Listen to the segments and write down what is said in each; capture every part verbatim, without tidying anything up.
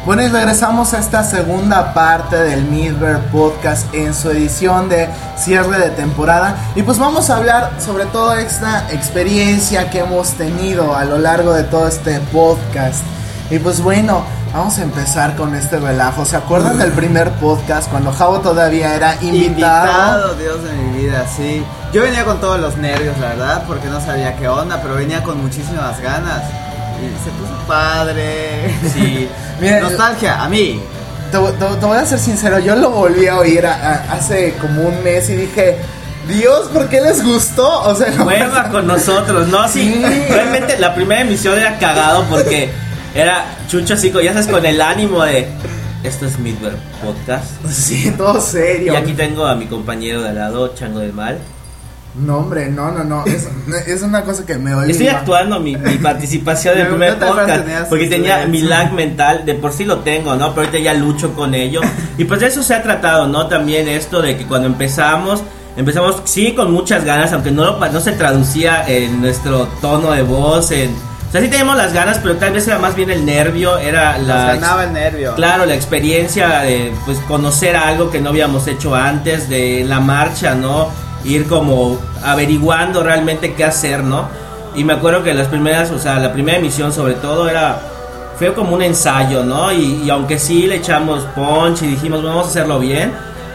Bueno, y regresamos a esta segunda parte del Midver Podcast en su edición de cierre de temporada. Y pues vamos a hablar sobre toda esta experiencia que hemos tenido a lo largo de todo este podcast. Y pues bueno, vamos a empezar con este relajo. ¿Se acuerdan del primer podcast cuando Javo todavía era invitado? Invitado, Dios de mi vida, sí. Yo venía con todos los nervios, la verdad, porque no sabía qué onda, pero venía con muchísimas ganas. Y se puso padre. Sí. Miren, nostalgia, a mí. Te, te, te voy a ser sincero, yo lo volví a oír a, a, hace como un mes y dije, Dios, ¿por qué les gustó? O sea, vuelva no con nosotros, ¿no? Sí, sí. Realmente la primera emisión era cagado porque era Chucho así, ya sabes, con el ánimo de esto es Midver Podcast. Sí, todo serio. Y aquí tengo a mi compañero de al lado, Chango del Mal. No, hombre, no, no, no, es, es una cosa que me oye. Estoy actuando mi, mi participación del primer podcast porque tenía mi lag mental, de por sí lo tengo, ¿no? Pero ahorita ya lucho con ello. Y pues de eso se ha tratado, ¿no? También esto de que cuando empezamos, empezamos sí con muchas ganas, aunque no, no se traducía en nuestro tono de voz, en... O sea, sí teníamos las ganas, pero tal vez era más bien el nervio, era la... Nos ganaba el nervio. Claro, la experiencia de, pues, conocer algo que no habíamos hecho antes, de la marcha, ¿no? Ir como averiguando realmente qué hacer, ¿no? Y me acuerdo que las primeras, o sea, la primera emisión sobre todo era, fue como un ensayo, ¿no? Y, y aunque sí le echamos punch y dijimos, vamos a hacerlo bien,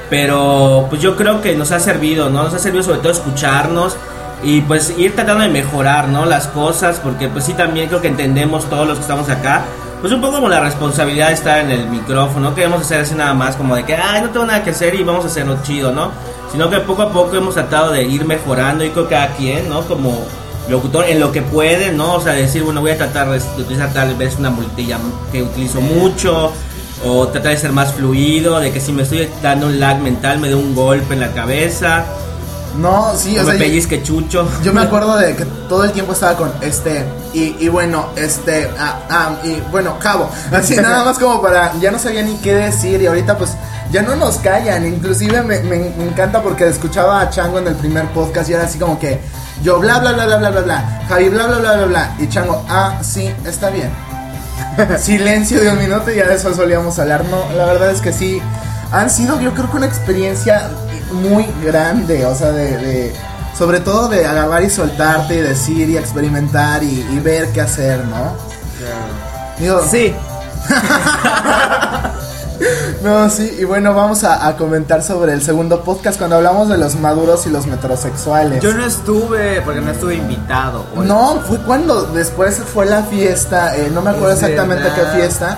pero pues yo creo que nos ha servido, ¿no? Nos ha servido sobre todo escucharnos y pues ir tratando de mejorar, ¿no? Las cosas, porque pues sí también creo que entendemos todos los que estamos acá, pues un poco como la responsabilidad de estar en el micrófono, no queremos hacer así nada más como de que, ay, no tengo nada que hacer y vamos a hacerlo chido, ¿no? Sino que poco a poco hemos tratado de ir mejorando y creo que cada quien, ¿no? Como locutor en lo que puede, ¿no? O sea, decir, bueno, voy a tratar de utilizar tal vez una multilla que utilizo mucho, o tratar de ser más fluido, de que si me estoy dando un lag mental me dé un golpe en la cabeza. No, sí, o, o sea, me pellizque Chucho. Yo me acuerdo de que todo el tiempo estaba con este y, y bueno, este ah, ah, y bueno, Javo, así nada más como para, ya no sabía ni qué decir y ahorita pues ya no nos callan, inclusive me, me, me encanta porque escuchaba a Chango en el primer podcast y era así como que yo bla bla bla bla bla bla bla, Javi bla bla bla bla bla y Chango, ah, sí, está bien. Silencio de un minuto y ya de eso solíamos hablar. No, la verdad es que sí, han sido yo creo que una experiencia muy grande, o sea, de, de sobre todo de agarrar y soltarte y decir y experimentar y, y ver qué hacer, ¿no? Yeah. Digo, sí. No, sí, y bueno, vamos a, a comentar sobre el segundo podcast cuando hablamos de los maduros y los metrosexuales. Yo no estuve, porque no estuve invitado. Oye. No, fue cuando después fue la fiesta, eh, no me acuerdo es exactamente verdad. qué fiesta.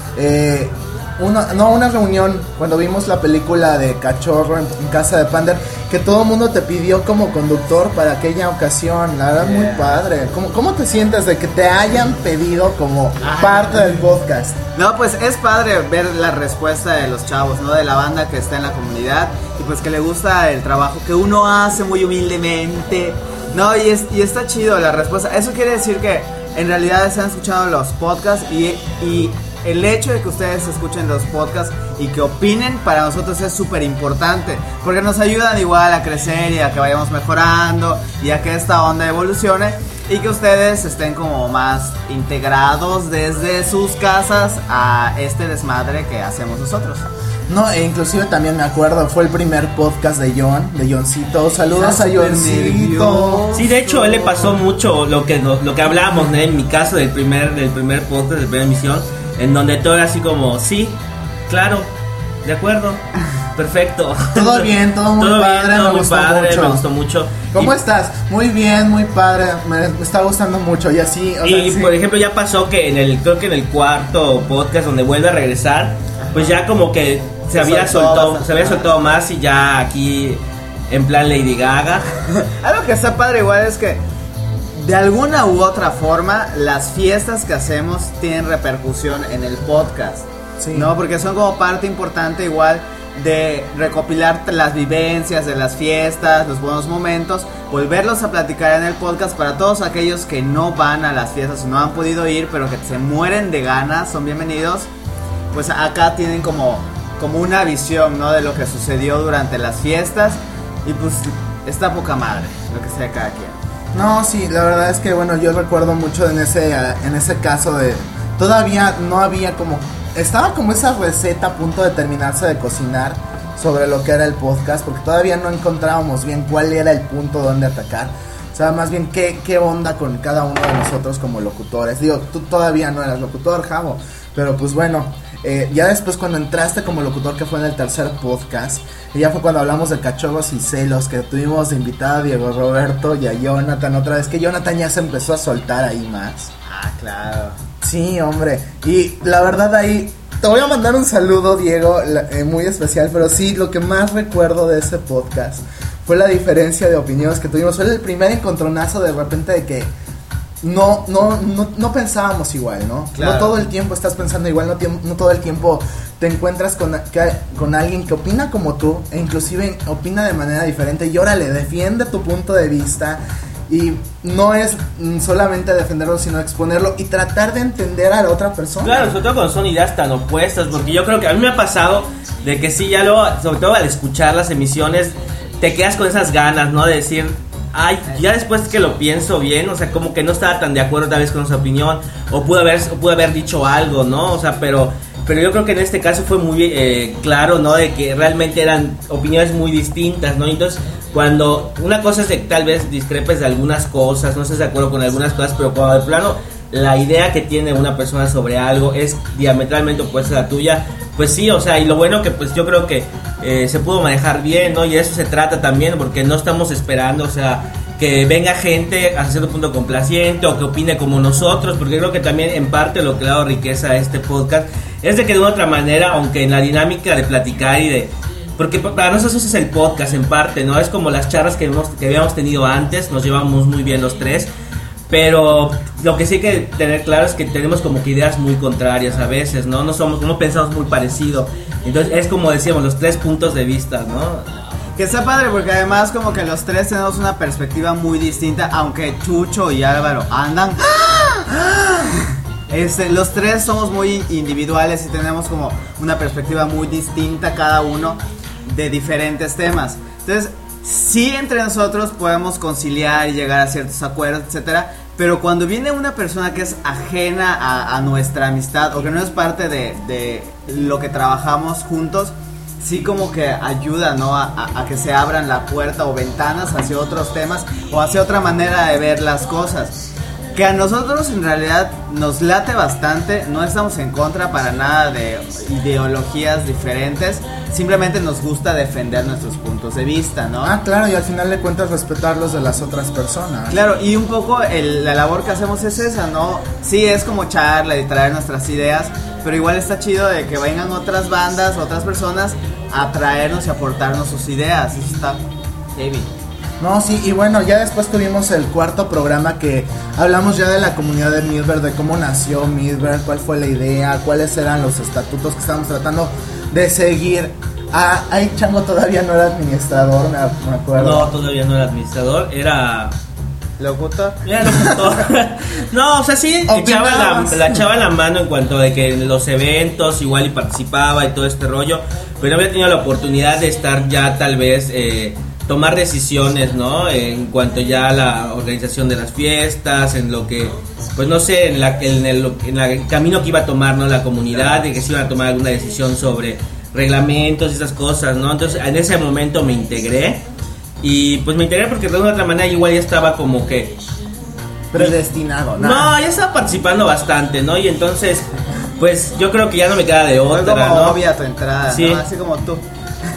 Eh, una, no, una reunión cuando vimos la película de Cachorro en, en casa de Pander, que todo el mundo te pidió como conductor para aquella ocasión. La verdad, yeah. Muy padre. ¿Cómo, ¿Cómo te sientes de que te hayan pedido como Ay. parte del podcast? No, pues es padre ver la respuesta de los chavos, ¿no? De la banda que está en la comunidad y pues que le gusta el trabajo que uno hace muy humildemente. No, y, es, y está chido la respuesta. Eso quiere decir que en realidad se han escuchado los podcasts y... y el hecho de que ustedes escuchen los podcasts y que opinen para nosotros es súper importante, porque nos ayudan igual a crecer y a que vayamos mejorando y a que esta onda evolucione y que ustedes estén como más integrados desde sus casas a este desmadre que hacemos nosotros. No, e inclusive también me acuerdo, fue el primer podcast de John, de Johncito. Saludos a Johncito. Sí, de hecho, a él le pasó mucho lo que lo, lo que hablamos, ¿no? En mi caso del primer del primer podcast, de la primera emisión, en donde todo era así como, sí, claro, de acuerdo, perfecto. Todo bien, todo muy todo padre, bien, todo me muy gustó padre, mucho. me gustó mucho. ¿Cómo y, estás? Muy bien, muy padre, me, me está gustando mucho y así. O y sea, por sí. ejemplo ya pasó que en el, creo que en el cuarto podcast donde vuelve a regresar, pues ya como que se, se había soltado, soltado se había soltado más y ya aquí en plan Lady Gaga. Algo que está padre igual es que de alguna u otra forma las fiestas que hacemos tienen repercusión en el podcast, sí. ¿No? Porque son como parte importante igual de recopilar las vivencias de las fiestas, los buenos momentos, volverlos a platicar en el podcast para todos aquellos que no van a las fiestas o no han podido ir, pero que se mueren de ganas, son bienvenidos. Pues acá tienen como, como una visión, ¿no? De lo que sucedió durante las fiestas y pues está poca madre lo que sea cada quien. No, sí, la verdad es que bueno, yo recuerdo mucho en ese en ese caso de todavía no había como estaba como esa receta a punto de terminarse de cocinar sobre lo que era el podcast, porque todavía no encontrábamos bien cuál era el punto donde atacar. O sea, más bien qué, qué onda con cada uno de nosotros como locutores. Digo, tú todavía no eras locutor, Javo, pero pues bueno, eh, ya después cuando entraste como locutor, que fue en el tercer podcast, y ya fue cuando hablamos de cachorros y celos, que tuvimos de invitada a Diego Roberto y a Jonathan otra vez, que Jonathan ya se empezó a soltar ahí más. Ah, claro. Sí, hombre, y la verdad ahí... Te voy a mandar un saludo, Diego, eh, muy especial, pero sí, lo que más recuerdo de ese podcast fue la diferencia de opiniones que tuvimos. Fue el primer encontronazo de repente de que no, no, no, no pensábamos igual, ¿no? Claro. No todo el tiempo estás pensando igual, no, no todo el tiempo te encuentras con, que, con alguien que opina como tú, e inclusive opina de manera diferente, y órale, defiende tu punto de vista. Y no es solamente defenderlo, sino exponerlo y tratar de entender a la otra persona. Claro, sobre todo cuando son ideas tan opuestas, porque yo creo que a mí me ha pasado de que sí, ya luego, sobre todo al escuchar las emisiones, te quedas con esas ganas, ¿no? De decir, ay, ya después que lo pienso bien, o sea, como que no estaba tan de acuerdo tal vez con su opinión, o pude haber, o pude haber dicho algo, ¿no? O sea, pero... Pero yo creo que en este caso fue muy eh, claro, ¿no? De que realmente eran opiniones muy distintas, ¿no? Entonces, cuando una cosa es de que tal vez discrepes de algunas cosas, no estés de acuerdo con algunas cosas, pero cuando de plano la idea que tiene una persona sobre algo es diametralmente opuesta a la tuya, pues sí, o sea, y lo bueno que pues yo creo que eh, se pudo manejar bien, ¿no? Y de eso se trata también, porque no estamos esperando, o sea... que venga gente a cierto punto complaciente o que opine como nosotros, porque creo que también en parte lo que le ha dado riqueza a este podcast es de que de una otra manera, aunque en la dinámica de platicar y de... Porque para nosotros eso es el podcast en parte, ¿no? Es como las charlas que, hemos, que habíamos tenido antes, nos llevamos muy bien los tres, pero lo que sí hay que tener claro es que tenemos como que ideas muy contrarias a veces, ¿no? No somos, no pensamos muy parecido, entonces es como decíamos, los tres puntos de vista, ¿no? Que está padre porque además como que los tres tenemos una perspectiva muy distinta, aunque Chucho y Álvaro andan... Este, los tres somos muy individuales y tenemos como una perspectiva muy distinta cada uno de diferentes temas. Entonces, sí entre nosotros podemos conciliar y llegar a ciertos acuerdos, etcétera, pero cuando viene una persona que es ajena a, a nuestra amistad o que no es parte de, de lo que trabajamos juntos, sí como que ayuda, ¿no? A, a, a que se abran la puerta o ventanas hacia otros temas o hacia otra manera de ver las cosas. Que a nosotros en realidad nos late bastante, no estamos en contra para nada de ideologías diferentes, simplemente nos gusta defender nuestros puntos de vista, ¿no? Ah, claro, y al final de cuentas respetar los de las otras personas. Claro, y un poco el, la labor que hacemos es esa, ¿no? Sí, es como charla y traer nuestras ideas, pero igual está chido de que vengan otras bandas, otras personas a traernos y aportarnos sus ideas, eso está heavy. No, sí, y bueno, ya después tuvimos el cuarto programa que hablamos ya de la comunidad de Midver, de cómo nació Midver, cuál fue la idea, cuáles eran los estatutos que estábamos tratando de seguir. Ah, ahí Chango todavía no era administrador, me, me acuerdo. No, todavía no era administrador, era... ¿Locutor? Era locutor. No, o sea, sí, echaba la, la echaba la mano en cuanto de que en los eventos igual y participaba y todo este rollo, pero no había tenido la oportunidad de estar ya tal vez... Eh, tomar decisiones, ¿no? En cuanto ya a la organización de las fiestas, en lo que, pues no sé, en, la, en, el, en la, el camino que iba a tomar, ¿no? La comunidad, de que se iba a tomar alguna decisión sobre reglamentos y esas cosas, ¿no? Entonces, en ese momento me integré y pues me integré porque de una otra manera igual ya estaba como que... predestinado, ¿no? No, ya estaba participando bastante, ¿no? Y entonces, pues yo creo que ya no me queda de otra, como ¿no? obvia tu entrada, sí. ¿no? Así como tú.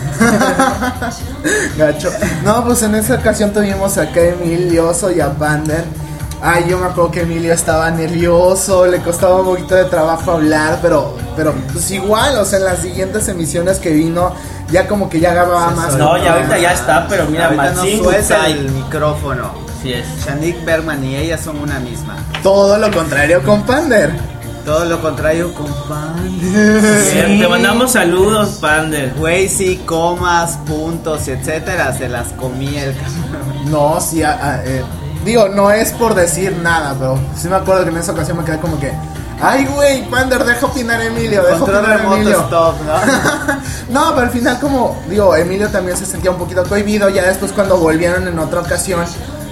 Gacho. No, pues en esa ocasión tuvimos acá a Emilio y a Pander. Ay, yo me acuerdo que Emilio estaba nervioso, le costaba un poquito de trabajo hablar, pero pero pues igual, o sea, en las siguientes emisiones que vino, ya como que ya agarraba más. No, ya ahorita ya está, pero mira, ahorita no Maxine suelta Goodside. el micrófono. Sí es. Shanik Bergman y ella son una misma. Todo lo contrario con Pander. Todo lo contrario con Pander. Sí. Te mandamos saludos, Pander. Güey, sí, comas, puntos, etcétera, se las comía el cabrón. No, sí, a, a, eh, digo, no es por decir nada, pero sí me acuerdo que en esa ocasión me quedé como que, ay, güey, Pander, deja opinar Emilio, deja Control opinar remoto Emilio. stop, ¿no? No, pero al final como, digo, Emilio también se sentía un poquito cohibido, ya después cuando volvieron en otra ocasión,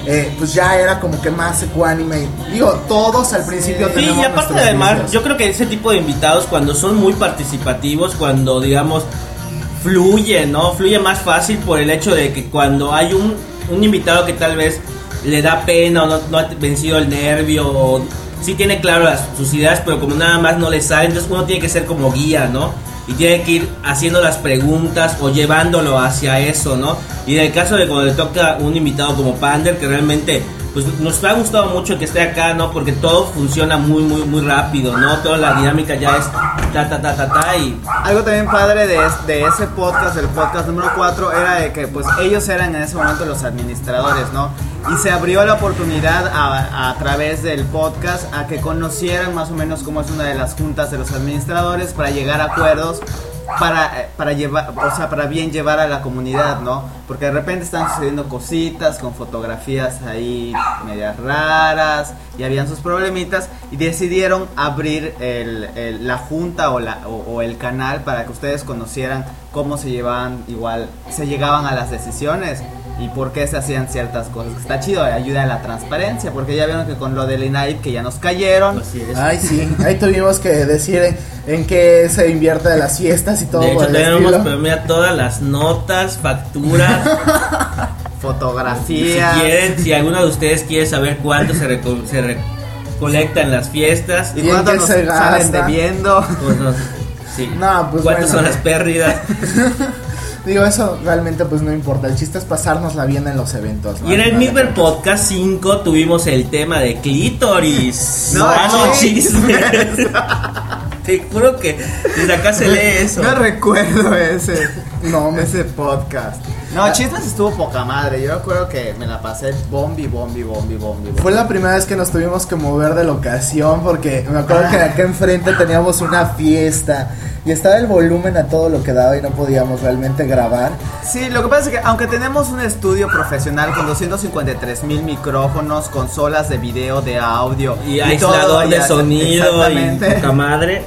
eh, pues ya era como que más ecuánime. Digo, todos al principio Sí, tenemos y aparte nuestros además, vicios. yo creo que ese tipo de invitados cuando son muy participativos, cuando digamos fluye, ¿no? Fluye más fácil por el hecho de que cuando hay un, un invitado que tal vez le da pena o no, no ha vencido el nervio o sí tiene claro las, sus ideas, pero como nada más no le sale, entonces uno tiene que ser como guía, ¿no? Y tiene que ir haciendo las preguntas o llevándolo hacia eso, ¿no? Y en el caso de cuando le toca un invitado como Pander, que realmente pues nos ha gustado mucho que esté acá, ¿no? Porque todo funciona muy, muy, muy rápido, ¿no? Toda la dinámica ya es ta, ta, ta, ta, ta y... Algo también padre de, es, de ese podcast, el podcast número cuatro, era de que pues ellos eran en ese momento los administradores, ¿no? Y se abrió la oportunidad a, a través del podcast a que conocieran más o menos cómo es una de las juntas de los administradores para llegar a acuerdos para, para llevar, o sea, para bien llevar a la comunidad, ¿no? Porque de repente están sucediendo cositas con fotografías ahí medias raras y habían sus problemitas y decidieron abrir el, el, la junta o, la, o, o el canal para que ustedes conocieran cómo se llevaban, igual, se llegaban a las decisiones y por qué se hacían ciertas cosas. Está chido, ayuda a la transparencia, porque ya vieron que con lo del I N A I P que ya nos cayeron. Así es. Ay, sí, ahí tuvimos que decir en, en qué se invierte de las fiestas y todo. De hecho, por el tenemos, estilo. pero mira, todas las notas, facturas. Fotografías. Si quieren, si alguno de ustedes quiere saber cuánto se, reco- se recolecta en las fiestas, ¿Y ¿Y en cuánto qué nos se salen gasta? debiendo? pues no, sí. No, pues ¿Cuántas bueno. son las pérdidas? Digo, eso realmente pues no importa. El chiste es pasárnosla bien en los eventos, ¿no? Y en el No, Midver Podcast cinco tuvimos el tema de clítoris. No, Ah, no, chismes. chismes. Te juro que desde acá se lee eso. No recuerdo ese, No, me- ese podcast. No, chismes estuvo poca madre. Yo recuerdo que me la pasé bombi, bombi, bombi, bombi. Fue la primera vez que nos tuvimos que mover de locación porque me acuerdo que acá enfrente teníamos una fiesta y estaba el volumen a todo lo que daba y no podíamos realmente grabar. Sí, lo que pasa es que aunque tenemos un estudio profesional con doscientos cincuenta y tres mil micrófonos, consolas de video, de audio Y todo, aislador de ya- sonido y exactamente. poca madre.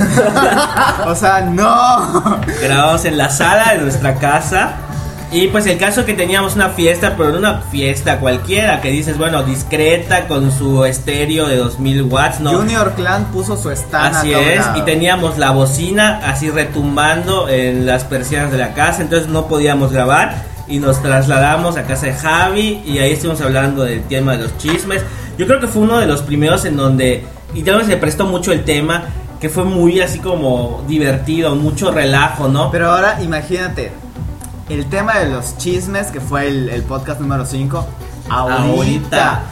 O sea, no. Grabamos en la sala de nuestra casa. Y pues el caso que teníamos una fiesta, pero no una fiesta cualquiera, que dices, bueno, discreta, con su estéreo de dos mil watts, ¿no? Junior Clan puso su stand Así acá a un es, lado. y teníamos la bocina así retumbando en las persianas de la casa, entonces no podíamos grabar y nos trasladamos a casa de Javi y ahí estuvimos hablando del tema de los chismes. Yo creo que fue uno de los primeros en donde, y también se prestó mucho el tema, que fue muy así como divertido, mucho relajo, ¿no? Pero ahora imagínate, el tema de los chismes, que fue el, el podcast número cinco, ahorita. Ahorita.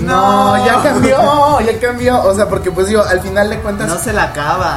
No, ya cambió, ya cambió. O sea, porque pues digo, al final de cuentas. No se la acaba.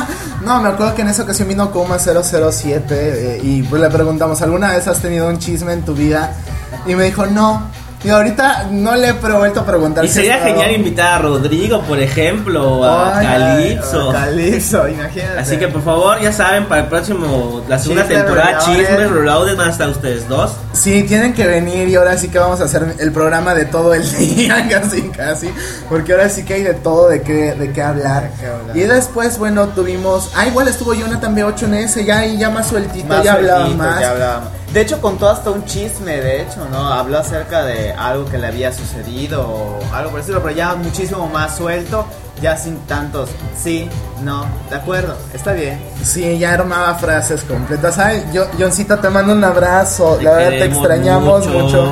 No, me acuerdo que en esa ocasión vino Coma cero cero siete eh, y pues le preguntamos, ¿alguna vez has tenido un chisme en tu vida? Y me dijo, no. Y ahorita no le he vuelto a preguntar. Y si sería ha estado- genial invitar a Rodrigo, por ejemplo, o a Ay, Calypso. Calipso, imagínate. Así que por favor, ya saben, para el próximo, la segunda Chismes, temporada, Reloaded. Chismes Reloaded, van a estar ustedes dos. Sí, tienen que venir y ahora sí que vamos a hacer el programa de todo el día, casi, casi. Porque ahora sí que hay de todo de qué, de qué hablar. qué hablar. Y después, bueno, tuvimos. Ah, igual estuvo Jonathan B ocho en ese, ya ahí ya más sueltito, Más ya hablaba sueltito, más. ya hablaba más. De hecho, contó hasta un chisme, de hecho, ¿no? Habló acerca de algo que le había sucedido o algo por el estilo, pero ya muchísimo más suelto, ya sin tantos sí, no, de acuerdo, está bien. Sí, ya armaba frases completas. Ay, yo, Johncito, te mando un abrazo. Te La verdad te queremos extrañamos mucho. mucho.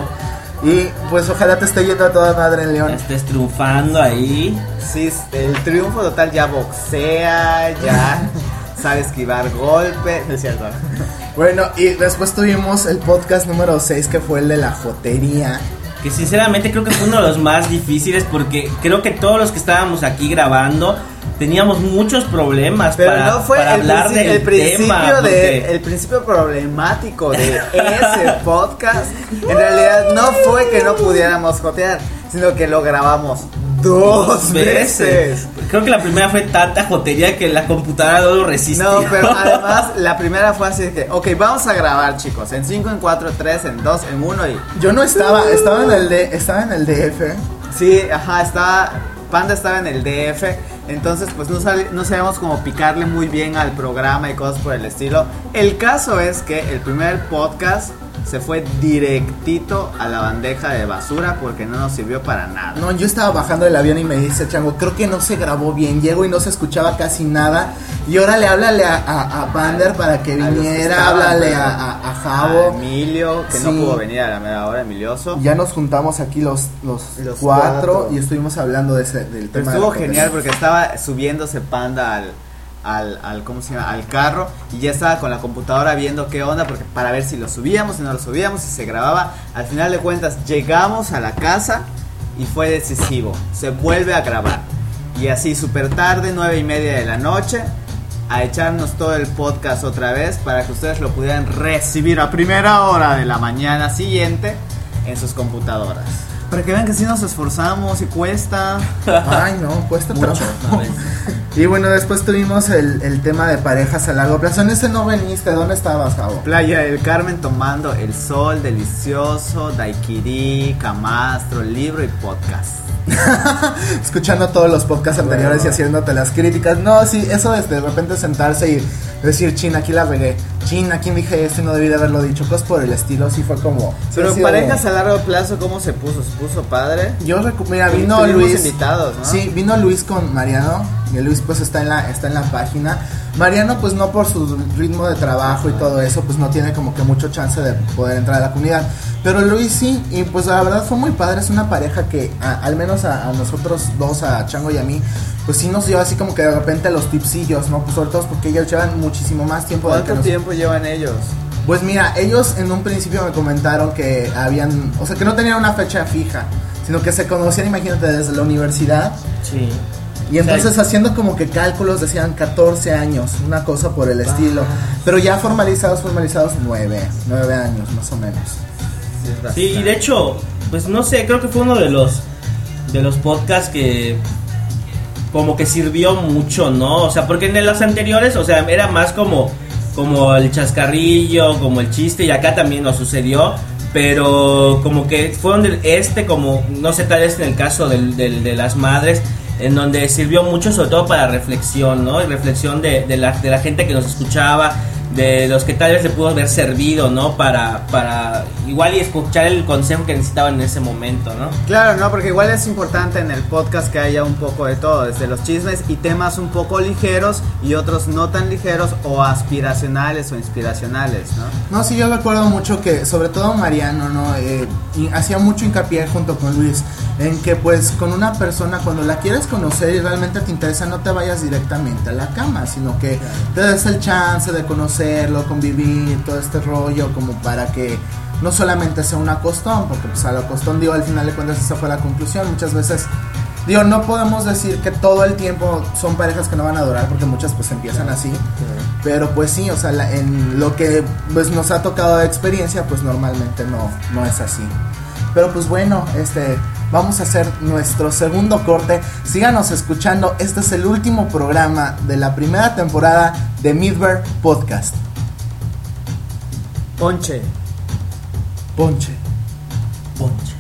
Y pues ojalá te esté yendo a toda madre en León. Estés triunfando ahí. Sí, el triunfo total, ya boxea, ya sabe esquivar golpes, es cierto. Bueno, y después tuvimos el podcast número seis, que fue el de la jotería. Que sinceramente creo que fue uno de los más difíciles porque creo que todos los que estábamos aquí grabando teníamos muchos problemas Pero para, no fue para el, hablar princi- del el principio tema. de porque- el principio problemático de ese podcast. En realidad no fue que no pudiéramos jotear, sino que lo grabamos dos veces. Creo que la primera fue tanta jotería que la computadora no lo resistió. No, pero además la primera fue así de que, ok, vamos a grabar, chicos, en cinco, en cuatro, tres, en dos, en uno y... Yo no estaba, estaba en el D, estaba en el D F. Sí, ajá, estaba... Panda estaba en el D F, entonces pues no, sal- no sabíamos cómo picarle muy bien al programa y cosas por el estilo. El caso es que el primer podcast se fue directito a la bandeja de basura porque no nos sirvió para nada. No, yo estaba bajando del avión y me dice Chango, creo que no se grabó bien, llego y no se escuchaba casi nada. Y órale, háblale a, a, a Bander para que viniera, háblale a, a, a Javo. A Emilio, que sí. no pudo venir a la media hora, Emilioso. Ya nos juntamos aquí los, los, los cuatro, cuatro y estuvimos hablando de ese, del Pero tema. estuvo de genial porque estaba subiéndose Panda al, al, al, ¿cómo se llama? Al carro y ya estaba con la computadora viendo qué onda porque para ver si lo subíamos, si no lo subíamos, si se grababa. Al final de cuentas llegamos a la casa y fue decisivo, se vuelve a grabar y así súper tarde, nueve y media de la noche, a echarnos todo el podcast otra vez para que ustedes lo pudieran recibir a primera hora de la mañana siguiente en sus computadoras. Para que vean que sí nos esforzamos y cuesta. Ay, no, cuesta trabajo. Y bueno, después tuvimos el, el tema de parejas a largo plazo. En ese no veniste, ¿dónde estabas, Javo? Playa del Carmen tomando el sol delicioso, daiquiri, camastro, libro y podcast. Escuchando todos los podcasts anteriores bueno. Y haciéndote las críticas. No, sí, eso es de repente sentarse y decir, chin, aquí la regué. Chin, aquí dije esto y no debí de haberlo dicho. Cosas por el estilo, sí fue como. Pero sí, parejas a largo plazo, ¿cómo se puso? ¿Se puso padre? Yo recu- mira, vino Tuvimos Luis. invitados, ¿no? Sí, vino Luis con Mariano. Y Luis pues está en la, está en la página. Mariano pues no por su ritmo de trabajo y todo eso, pues no tiene como que mucho chance de poder entrar a la comunidad. Pero Luis sí, y pues la verdad fue muy padre. Es una pareja que a, al menos a, a nosotros dos, a Chango y a mí, pues sí nos dio así como que de repente los tipsillos, ¿no? Pues sobre todo porque ellos llevan muchísimo más tiempo. ¿Cuánto de que tiempo nos... llevan ellos? Pues mira, ellos en un principio me comentaron que habían, o sea que no tenían una fecha fija, sino que se conocían, imagínate, desde la universidad. Sí. Y entonces sí, haciendo como que cálculos decían catorce años, una cosa por el estilo. Pero ya formalizados, formalizados nueve, nueve años más o menos. Sí, y de hecho, pues no sé, creo que fue uno de los de los podcasts que como que sirvió mucho, ¿no? O sea, porque en los anteriores, o sea, era más como como el chascarrillo, como el chiste, y acá también nos sucedió. Pero como que fue donde este, como, no sé, tal vez en el caso del, del, de las madres, en donde sirvió mucho sobre todo para reflexión, ¿no? Y reflexión de, de, la, de la gente que nos escuchaba, de los que tal vez le pudo haber servido, ¿no? Para, para igual y escuchar el consejo que necesitaban en ese momento, ¿no? Claro, no, porque igual es importante en el podcast que haya un poco de todo, desde los chismes y temas un poco ligeros y otros no tan ligeros o aspiracionales o inspiracionales, ¿no? No, sí, yo recuerdo mucho que, sobre todo Mariano, ¿no? Eh, y hacía mucho hincapié junto con Luis en que pues con una persona cuando la quieres conocer y realmente te interesa, no te vayas directamente a la cama, sino que te des el chance de conocerlo, convivir, todo este rollo, como para que no solamente sea un acostón, porque pues al acostón, digo, al final de cuentas esa fue la conclusión. Muchas veces, digo, no podemos decir que todo el tiempo son parejas que no van a durar, porque muchas pues empiezan así, pero pues sí, o sea, la, en lo que pues nos ha tocado de experiencia, pues normalmente no, no es así. Pero pues bueno, este, vamos a hacer nuestro segundo corte. Síganos escuchando, este es el último programa de la primera temporada de Midver Podcast. Ponche. Ponche. Ponche.